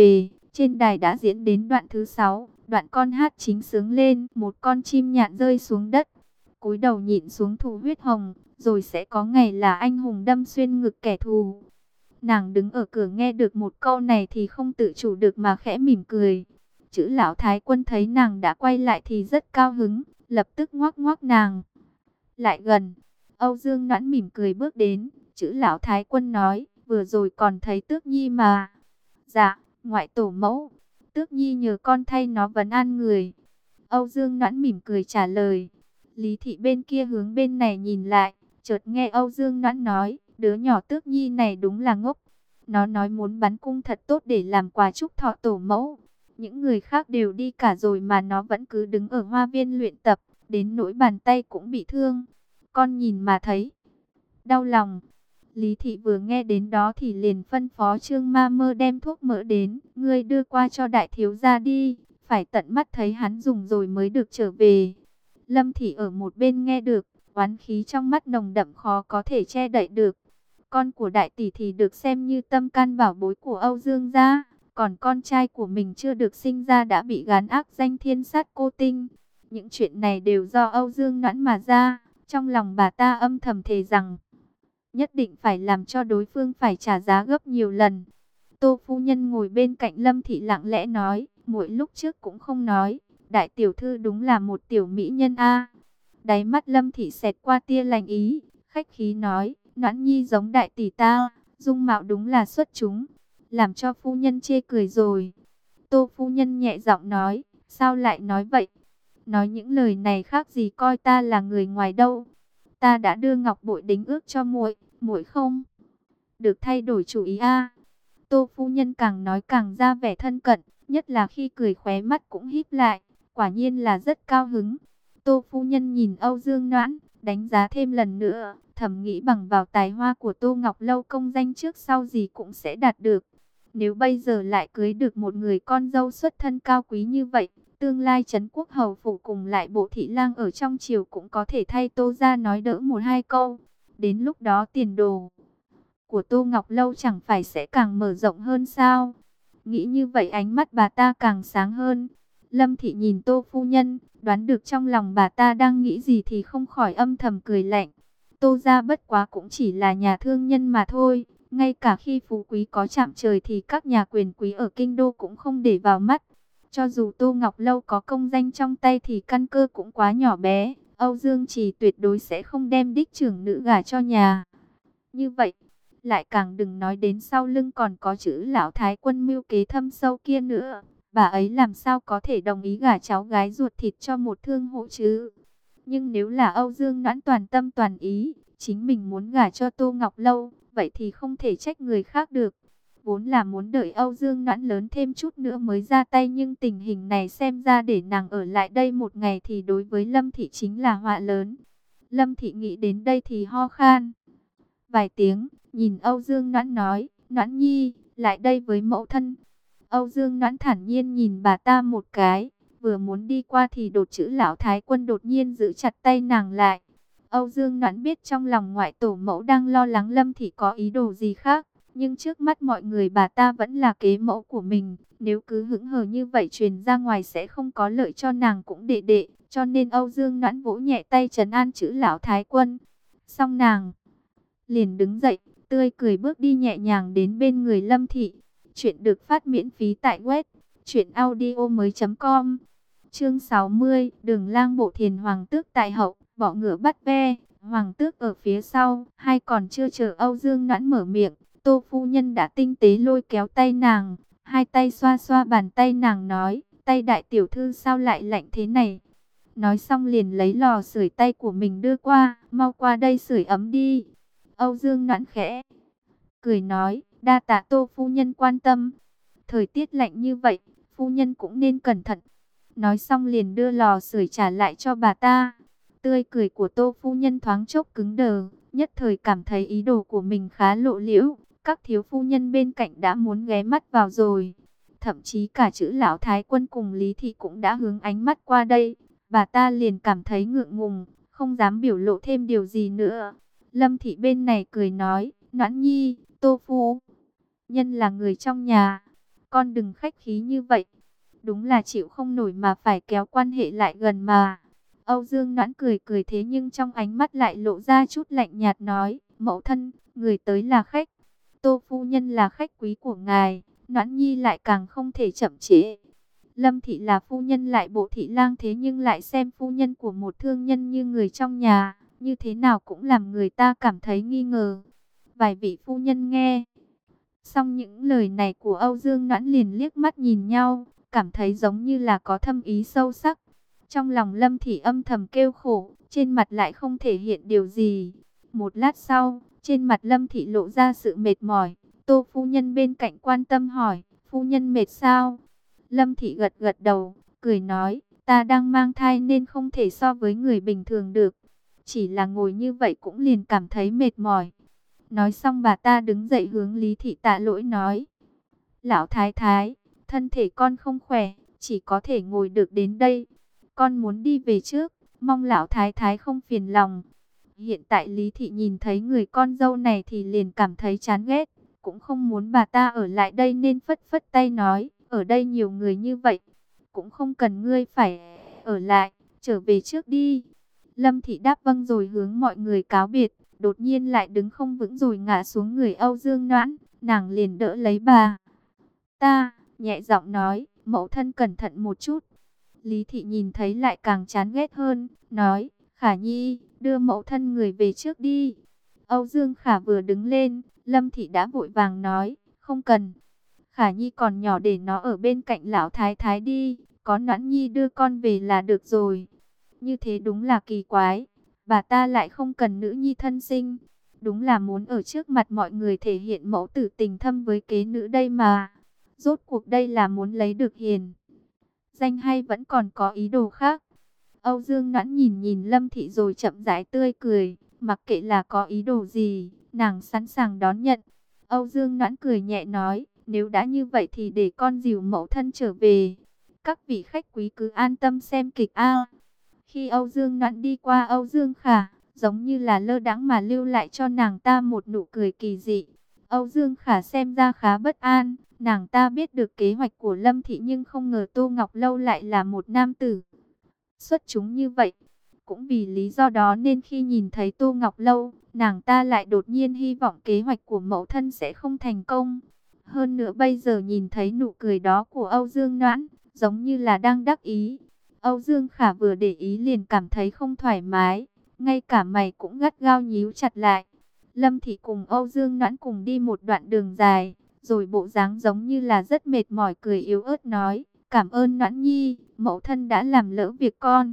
Trên đài đã diễn đến đoạn thứ sáu, đoạn con hát chính sướng lên, một con chim nhạn rơi xuống đất, cúi đầu nhịn xuống thù huyết hồng, rồi sẽ có ngày là anh hùng đâm xuyên ngực kẻ thù. Nàng đứng ở cửa nghe được một câu này thì không tự chủ được mà khẽ mỉm cười. Chữ lão thái quân thấy nàng đã quay lại thì rất cao hứng, lập tức ngoắc ngoắc nàng lại gần. Âu Dương Noãn mỉm cười bước đến, chữ lão thái quân nói, vừa rồi còn thấy Tước Nhi mà. Dạ, ngoại tổ mẫu, Tước Nhi nhờ con thay nó vấn an người. Âu Dương Noãn mỉm cười trả lời. Lý thị bên kia hướng bên này nhìn lại, chợt nghe Âu Dương Noãn nói, đứa nhỏ Tước Nhi này đúng là ngốc. Nó nói muốn bắn cung thật tốt để làm quà chúc thọ tổ mẫu. Những người khác đều đi cả rồi mà nó vẫn cứ đứng ở hoa viên luyện tập, đến nỗi bàn tay cũng bị thương. Con nhìn mà thấy đau lòng. Lý thị vừa nghe đến đó thì liền phân phó Trương Ma Mơ đem thuốc mỡ đến, ngươi đưa qua cho đại thiếu gia đi, phải tận mắt thấy hắn dùng rồi mới được trở về. Lâm thị ở một bên nghe được, oán khí trong mắt nồng đậm khó có thể che đậy được. Con của đại tỷ thì được xem như tâm can bảo bối của Âu Dương gia, còn con trai của mình chưa được sinh ra đã bị gán ác danh thiên sát cô tinh. Những chuyện này đều do Âu Dương Noãn mà ra. Trong lòng bà ta âm thầm thề rằng nhất định phải làm cho đối phương phải trả giá gấp nhiều lần. Tô phu nhân ngồi bên cạnh Lâm thị lặng lẽ nói, muội lúc trước cũng không nói, đại tiểu thư đúng là một tiểu mỹ nhân a. Đáy mắt Lâm thị xẹt qua tia lành ý, khách khí nói, Noãn Nhi giống đại tỷ ta, dung mạo đúng là xuất chúng, làm cho phu nhân chê cười rồi. Tô phu nhân nhẹ giọng nói, sao lại nói vậy? Nói những lời này khác gì coi ta là người ngoài đâu. Ta đã đưa ngọc bội đính ước cho muội, muội không được thay đổi chủ ý a. Tô phu nhân càng nói càng ra vẻ thân cận, nhất là khi cười khóe mắt cũng híp lại, quả nhiên là rất cao hứng. Tô phu nhân nhìn Âu Dương Noãn, đánh giá thêm lần nữa, thầm nghĩ bằng vào tài hoa của Tô Ngọc Lâu công danh trước sau gì cũng sẽ đạt được. Nếu bây giờ lại cưới được một người con dâu xuất thân cao quý như vậy, tương lai trấn quốc hầu phủ cùng lại bộ thị lang ở trong triều cũng có thể thay Tô ra nói đỡ một hai câu. Đến lúc đó tiền đồ của Tô Ngọc Lâu chẳng phải sẽ càng mở rộng hơn sao? Nghĩ như vậy ánh mắt bà ta càng sáng hơn. Lâm thị nhìn Tô phu nhân, đoán được trong lòng bà ta đang nghĩ gì thì không khỏi âm thầm cười lạnh. Tô gia bất quá cũng chỉ là nhà thương nhân mà thôi. Ngay cả khi phú quý có chạm trời thì các nhà quyền quý ở kinh đô cũng không để vào mắt. Cho dù Tô Ngọc Lâu có công danh trong tay thì căn cơ cũng quá nhỏ bé. Âu Dương Trì tuyệt đối sẽ không đem đích trưởng nữ gả cho nhà. Như vậy, lại càng đừng nói đến sau lưng còn có chữ lão thái quân mưu kế thâm sâu kia nữa. Bà ấy làm sao có thể đồng ý gả cháu gái ruột thịt cho một thương hộ chứ? Nhưng nếu là Âu Dương Noãn toàn tâm toàn ý, chính mình muốn gả cho Tô Ngọc Lâu, vậy thì không thể trách người khác được. Vốn là muốn đợi Âu Dương Noãn lớn thêm chút nữa mới ra tay, nhưng tình hình này xem ra để nàng ở lại đây một ngày thì đối với Lâm Thị chính là họa lớn. Lâm Thị nghĩ đến đây thì ho khan vài tiếng, nhìn Âu Dương Noãn nói, Noãn Nhi, lại đây với mẫu thân. Âu Dương Noãn thản nhiên nhìn bà ta một cái, vừa muốn đi qua thì đột chữ lão thái quân đột nhiên giữ chặt tay nàng lại. Âu Dương Noãn biết trong lòng ngoại tổ mẫu đang lo lắng Lâm Thị có ý đồ gì khác, nhưng trước mắt mọi người bà ta vẫn là kế mẫu của mình, nếu cứ hững hờ như vậy truyền ra ngoài sẽ không có lợi cho nàng cũng đệ đệ, cho nên Âu Dương Noãn vỗ nhẹ tay trấn an chữ lão thái quân. Xong nàng liền đứng dậy, tươi cười bước đi nhẹ nhàng đến bên người Lâm Thị. Chuyện được phát miễn phí tại web truyện audio mới.com. Chương sáu mươi, Đường Lang bộ thiền hoàng tước tại hậu, bọ ngựa bắt ve, hoàng tước ở phía sau. Hay còn chưa chờ Âu Dương Noãn mở miệng, Tô phu nhân đã tinh tế lôi kéo tay nàng, hai tay xoa xoa bàn tay nàng nói, tay đại tiểu thư sao lại lạnh thế này? Nói xong liền lấy lò sưởi tay của mình đưa qua, mau qua đây sưởi ấm đi. Âu Dương Noãn khẽ cười nói, đa tạ Tô phu nhân quan tâm. Thời tiết lạnh như vậy, phu nhân cũng nên cẩn thận. Nói xong liền đưa lò sưởi trả lại cho bà ta. Tươi cười của Tô phu nhân thoáng chốc cứng đờ, nhất thời cảm thấy ý đồ của mình khá lộ liễu. Các thiếu phu nhân bên cạnh đã muốn ghé mắt vào rồi. Thậm chí cả chữ lão thái quân cùng Lý Thị cũng đã hướng ánh mắt qua đây. Bà ta liền cảm thấy ngượng ngùng, không dám biểu lộ thêm điều gì nữa. Lâm Thị bên này cười nói, Noãn Nhi, Tô phu nhân là người trong nhà, con đừng khách khí như vậy. Đúng là chịu không nổi mà phải kéo quan hệ lại gần mà. Âu Dương Noãn cười cười thế nhưng trong ánh mắt lại lộ ra chút lạnh nhạt nói, mẫu thân, người tới là khách. Tô phu nhân là khách quý của ngài, Noãn Nhi lại càng không thể chậm trễ. Lâm thị là phu nhân lại bộ thị lang thế nhưng lại xem phu nhân của một thương nhân như người trong nhà, như thế nào cũng làm người ta cảm thấy nghi ngờ. Vài vị phu nhân nghe xong những lời này của Âu Dương Noãn liền liếc mắt nhìn nhau, cảm thấy giống như là có thâm ý sâu sắc. Trong lòng Lâm thị âm thầm kêu khổ, trên mặt lại không thể hiện điều gì. Một lát sau, trên mặt Lâm thị lộ ra sự mệt mỏi. Tô phu nhân bên cạnh quan tâm hỏi, phu nhân mệt sao? Lâm thị gật gật đầu, cười nói, ta đang mang thai nên không thể so với người bình thường được. Chỉ là ngồi như vậy cũng liền cảm thấy mệt mỏi. Nói xong bà ta đứng dậy hướng Lý thị tạ lỗi nói, lão thái thái, thân thể con không khỏe, chỉ có thể ngồi được đến đây. Con muốn đi về trước, mong lão thái thái không phiền lòng. Hiện tại Lý thị nhìn thấy người con dâu này thì liền cảm thấy chán ghét, cũng không muốn bà ta ở lại đây nên phất phất tay nói, ở đây nhiều người như vậy, cũng không cần ngươi phải ở lại, trở về trước đi. Lâm thị đáp vâng rồi hướng mọi người cáo biệt, đột nhiên lại đứng không vững rồi ngã xuống người Âu Dương Noãn, nàng liền đỡ lấy bà ta, nhẹ giọng nói, mẫu thân cẩn thận một chút. Lý thị nhìn thấy lại càng chán ghét hơn, nói, Khả Nhi, đưa mẫu thân người về trước đi. Âu Dương Khả vừa đứng lên, Lâm thị đã vội vàng nói, không cần. Khả Nhi còn nhỏ để nó ở bên cạnh lão thái thái đi, có Noãn Nhi đưa con về là được rồi. Như thế đúng là kỳ quái, bà ta lại không cần nữ nhi thân sinh. Đúng là muốn ở trước mặt mọi người thể hiện mẫu tử tình thâm với kế nữ đây mà. Rốt cuộc đây là muốn lấy được hiền danh hay vẫn còn có ý đồ khác? Âu Dương Noãn nhìn nhìn Lâm thị rồi chậm rãi tươi cười, mặc kệ là có ý đồ gì, nàng sẵn sàng đón nhận. Âu Dương Noãn cười nhẹ nói, nếu đã như vậy thì để con dìu mẫu thân trở về. Các vị khách quý cứ an tâm xem kịch a. Khi Âu Dương Noãn đi qua Âu Dương Khả, giống như là lơ đãng mà lưu lại cho nàng ta một nụ cười kỳ dị. Âu Dương Khả xem ra khá bất an, nàng ta biết được kế hoạch của Lâm thị nhưng không ngờ Tô Ngọc Lâu lại là một nam tử xuất chúng như vậy. Cũng vì lý do đó nên khi nhìn thấy Tô Ngọc Lâu, nàng ta lại đột nhiên hy vọng kế hoạch của mẫu thân sẽ không thành công. Hơn nữa bây giờ nhìn thấy nụ cười đó của Âu Dương Noãn, giống như là đang đắc ý. Âu Dương Khả vừa để ý liền cảm thấy không thoải mái, ngay cả mày cũng gắt gao nhíu chặt lại. Lâm thị cùng Âu Dương Noãn cùng đi một đoạn đường dài, rồi bộ dáng giống như là rất mệt mỏi cười yếu ớt nói, cảm ơn Noãn Nhi, mẫu thân đã làm lỡ việc con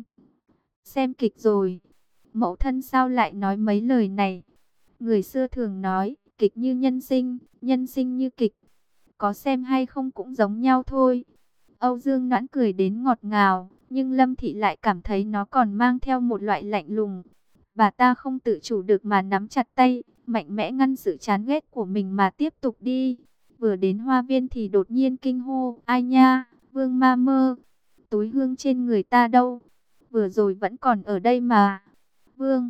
xem kịch rồi. Mẫu thân sao lại nói mấy lời này? Người xưa thường nói, kịch như nhân sinh, nhân sinh như kịch, có xem hay không cũng giống nhau thôi. Âu Dương Noãn cười đến ngọt ngào, nhưng Lâm thị lại cảm thấy nó còn mang theo một loại lạnh lùng. Bà ta không tự chủ được mà nắm chặt tay, mạnh mẽ ngăn sự chán ghét của mình mà tiếp tục đi. Vừa đến hoa viên thì đột nhiên kinh hô, ai nha, Vương Ma Mơ, túi hương trên người ta đâu? Vừa rồi vẫn còn ở đây mà. Vương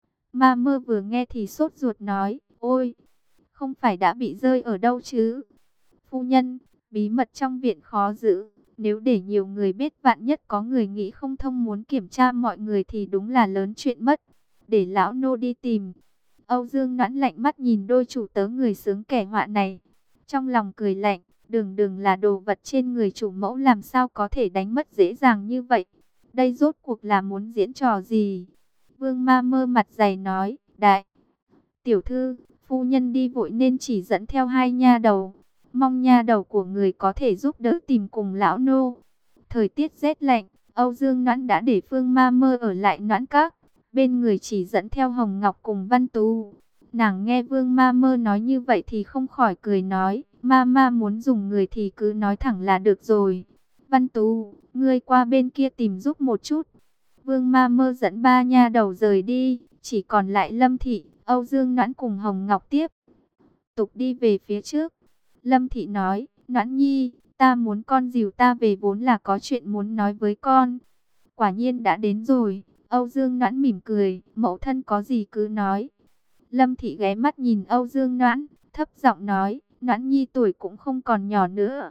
Ma Mơ vừa nghe thì sốt ruột nói, ôi, không phải đã bị rơi ở đâu chứ? Phu nhân, bí mật trong viện khó giữ, nếu để nhiều người biết vạn nhất có người nghĩ không thông muốn kiểm tra mọi người thì đúng là lớn chuyện mất. Để lão nô đi tìm. Âu Dương Noãn lạnh mắt nhìn đôi chủ tớ người sướng kẻ họa này, trong lòng cười lạnh, đường đường là đồ vật trên người chủ mẫu làm sao có thể đánh mất dễ dàng như vậy. Đây rốt cuộc là muốn diễn trò gì? Vương Ma Mơ mặt dày nói, đại tiểu thư, phu nhân đi vội nên chỉ dẫn theo hai nha đầu, mong nha đầu của người có thể giúp đỡ tìm cùng lão nô. Thời tiết rét lạnh, Âu Dương Noãn đã để Phương Ma Mơ ở lại Noãn Các, bên người chỉ dẫn theo Hồng Ngọc cùng Văn Tú. Nàng nghe Vương Ma Mơ nói như vậy thì không khỏi cười nói, Ma Ma muốn dùng người thì cứ nói thẳng là được rồi. Văn Tú, ngươi qua bên kia tìm giúp một chút. Vương Ma Mơ dẫn ba nha đầu rời đi, chỉ còn lại Lâm thị, Âu Dương Noãn cùng Hồng Ngọc tiếp tục đi về phía trước. Lâm thị nói, Noãn Nhi, ta muốn con dìu ta về, vốn là có chuyện muốn nói với con. Quả nhiên đã đến rồi. Âu Dương Noãn mỉm cười, mẫu thân có gì cứ nói. Lâm thị ghé mắt nhìn Âu Dương Noãn, thấp giọng nói, Noãn Nhi tuổi cũng không còn nhỏ nữa,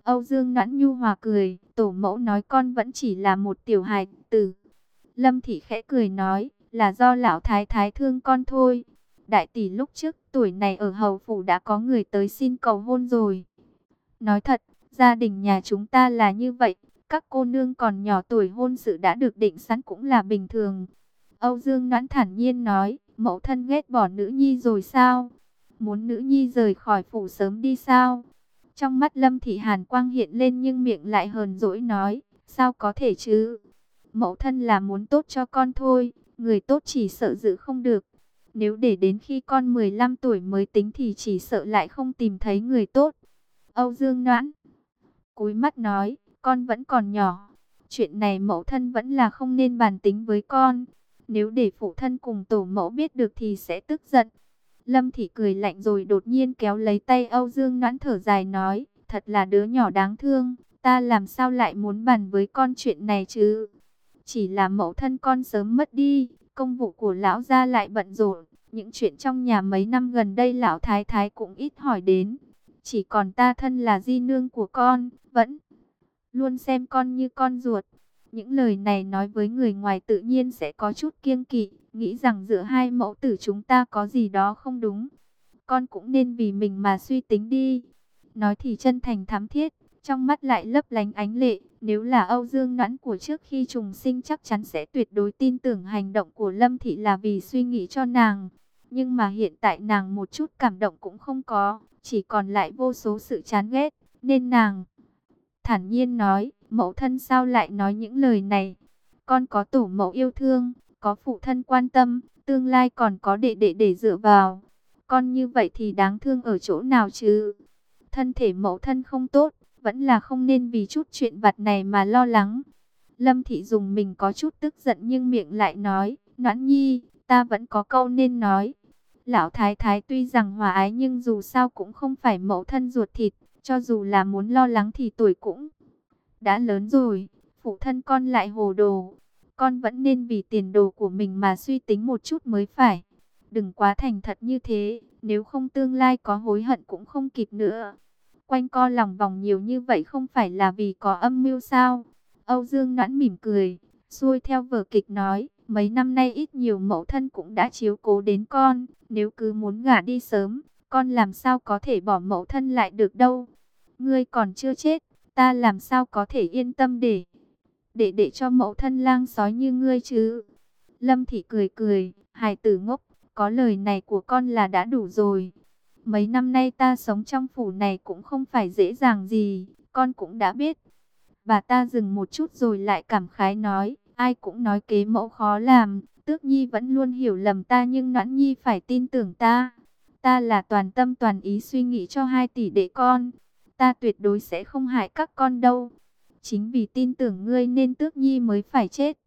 Âu Dương Noãn nhu hòa cười, tổ mẫu nói con vẫn chỉ là một tiểu hài tử. Lâm Thị khẽ cười nói, là do lão thái thái thương con thôi. Đại tỷ lúc trước tuổi này ở hầu phủ đã có người tới xin cầu hôn rồi. Nói thật, gia đình nhà chúng ta là như vậy, các cô nương còn nhỏ tuổi hôn sự đã được định sẵn cũng là bình thường. Âu Dương Noãn thản nhiên nói, mẫu thân ghét bỏ nữ nhi rồi sao? Muốn nữ nhi rời khỏi phủ sớm đi sao? Trong mắt Lâm Thị hàn quang hiện lên nhưng miệng lại hờn dỗi nói, sao có thể chứ? Mẫu thân là muốn tốt cho con thôi, người tốt chỉ sợ giữ không được. Nếu để đến khi con mười lăm tuổi mới tính thì chỉ sợ lại không tìm thấy người tốt. Âu Dương Noãn cúi mắt nói, con vẫn còn nhỏ. Chuyện này mẫu thân vẫn là không nên bàn tính với con. Nếu để phụ thân cùng tổ mẫu biết được thì sẽ tức giận. Lâm Thị cười lạnh rồi đột nhiên kéo lấy tay Âu Dương Noãn thở dài nói, thật là đứa nhỏ đáng thương, ta làm sao lại muốn bàn với con chuyện này chứ? Chỉ là mẫu thân con sớm mất đi, công vụ của lão gia lại bận rộn, những chuyện trong nhà mấy năm gần đây lão thái thái cũng ít hỏi đến. Chỉ còn ta thân là di nương của con, vẫn luôn xem con như con ruột. Những lời này nói với người ngoài tự nhiên sẽ có chút kiêng kỵ, nghĩ rằng giữa hai mẫu tử chúng ta có gì đó không đúng. Con cũng nên vì mình mà suy tính đi. Nói thì chân thành thắm thiết, trong mắt lại lấp lánh ánh lệ. Nếu là Âu Dương Noãn của trước khi trùng sinh chắc chắn sẽ tuyệt đối tin tưởng hành động của Lâm Thị là vì suy nghĩ cho nàng. Nhưng mà hiện tại nàng một chút cảm động cũng không có, chỉ còn lại vô số sự chán ghét, nên nàng thản nhiên nói, mẫu thân sao lại nói những lời này? Con có tổ mẫu yêu thương, có phụ thân quan tâm, tương lai còn có đệ đệ để dựa vào. Con như vậy thì đáng thương ở chỗ nào chứ? Thân thể mẫu thân không tốt, vẫn là không nên vì chút chuyện vặt này mà lo lắng. Lâm Thị dùng mình có chút tức giận nhưng miệng lại nói, Noãn nhi, ta vẫn có câu nên nói. Lão thái thái tuy rằng hòa ái nhưng dù sao cũng không phải mẫu thân ruột thịt, cho dù là muốn lo lắng thì tuổi cũng đã lớn rồi, phụ thân con lại hồ đồ. Con vẫn nên vì tiền đồ của mình mà suy tính một chút mới phải. Đừng quá thành thật như thế, nếu không tương lai có hối hận cũng không kịp nữa. Quanh co lòng vòng nhiều như vậy không phải là vì có âm mưu sao? Âu Dương Noãn mỉm cười, xuôi theo vở kịch nói, mấy năm nay ít nhiều mẫu thân cũng đã chiếu cố đến con, nếu cứ muốn gả đi sớm, con làm sao có thể bỏ mẫu thân lại được đâu. Ngươi còn chưa chết, ta làm sao có thể yên tâm để để để cho mẫu thân lang sói như ngươi chứ? Lâm Thị cười cười, hài tử ngốc, có lời này của con là đã đủ rồi. Mấy năm nay ta sống trong phủ này cũng không phải dễ dàng gì, con cũng đã biết. Bà ta dừng một chút rồi lại cảm khái nói, ai cũng nói kế mẫu khó làm, Tước Nhi vẫn luôn hiểu lầm ta nhưng Noãn Nhi phải tin tưởng ta. Ta là toàn tâm toàn ý suy nghĩ cho hai tỷ đệ con, ta tuyệt đối sẽ không hại các con đâu. Chính vì tin tưởng ngươi nên Tước Nhi mới phải chết.